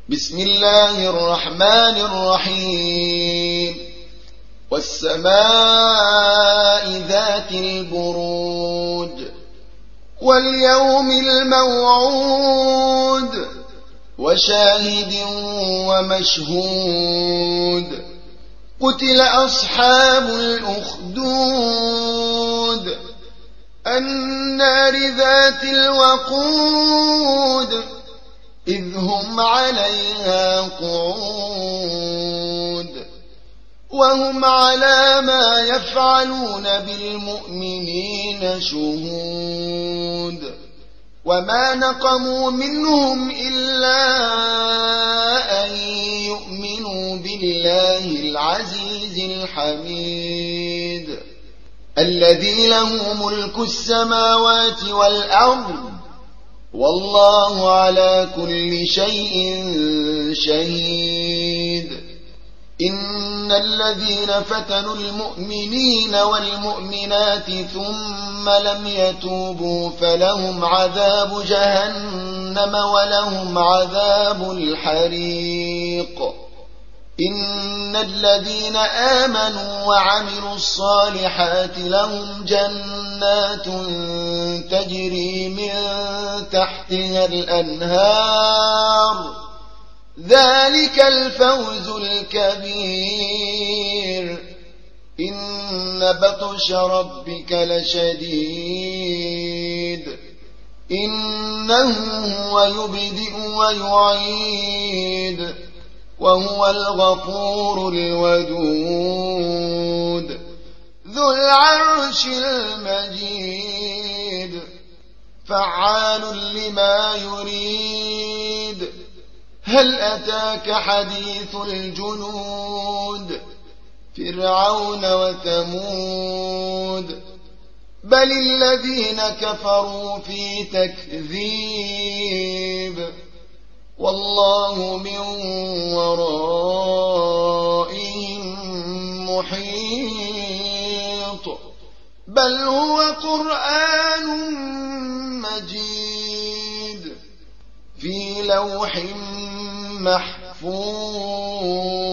بسم الله الرحمن الرحيم والسماء ذات البروج واليوم الموعود وشاهد ومشهود قتل أصحاب الأخدود النار ذات الوقود إذ هم عليها قعود وهم على ما يفعلون بالمؤمنين شهود وما نقموا منهم إلا أن يؤمنوا بالله العزيز الحميد الذي له ملك السماوات والأرض والله على كل شيء شهيد إن الذين فتنوا المؤمنين والمؤمنات ثم لم يتوبوا فلهم عذاب جهنم ولهم عذاب الحريق إن الذين آمنوا وعملوا الصالحات لهم جنات تجري من تحتها الأنهار ذلك الفوز الكبير إن بطش ربك لشديد إنه هو يبدئ ويعيد وهو الغفور الودود ذو العرش المجيد فعال لما يريد هل أتاك حديث الجنود فرعون وثمود بل الذين كفروا في تكذيب والله من ورائهم محيط بل هو قرآن مجيد في لوح محفوظ